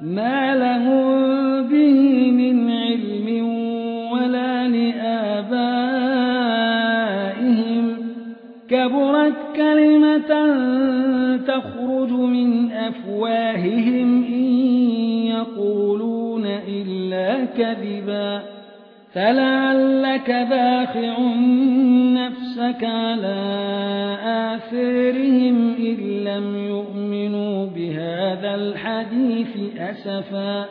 ما لهم به من علم ولا لآبائهم كبرت كلمة تخرج من أفواههم إن يقولون إلا كذبا فلعلك باخع نفسك على آثارهم إن لم يؤمنوا بهذا الحديث أسفا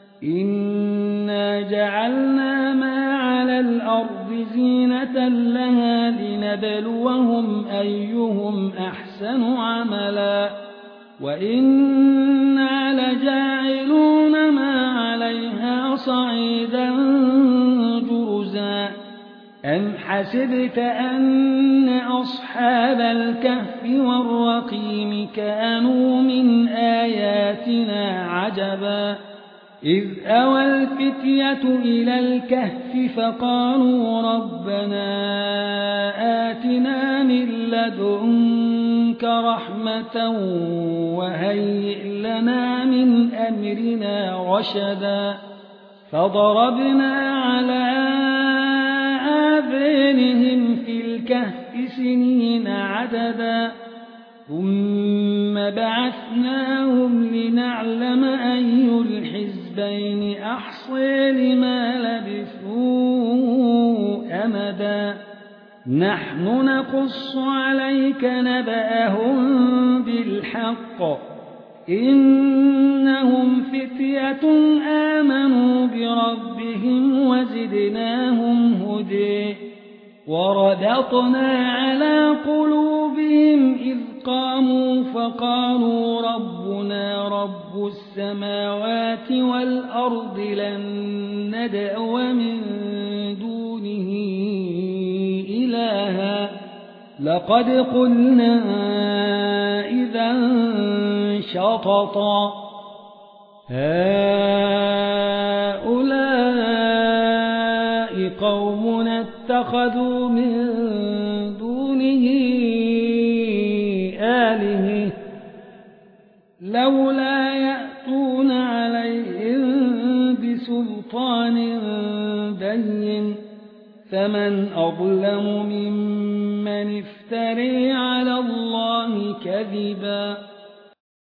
إنا جعلنا ما على الأرض زينة لها لنبلوهم أيهم أحسن عملا وإنا لجاعلون ما عليها صعيدا جرزا أم حسبت أن أصحاب الكهف والرقيم كانوا من آياتنا عجبا إذ أوى الفتية إلى الكهف فقالوا ربنا آتنا من لدنك رحمة وهيئ لنا من أمرنا رشدا فضربنا على آذانهم في الكهف سنين عددا ثم بعثناهم لنعلم أي الحزبين أحصى لما لبثوا أمدا نحن نقص عليك نبأهم بالحق إنهم فتية آمنوا بربهم وزدناهم هدى وربطنا على قلوبهم إذ قاموا فقالوا ربنا رب السماوات والأرض لن ندعو من دونه إلها لقد قلنا إذا شططا هؤلاء قومنا اتخذوا من دونه آلهة لولا يأتون عليهم بسلطان بين فمن أظلم ممن افتري على الله كذبا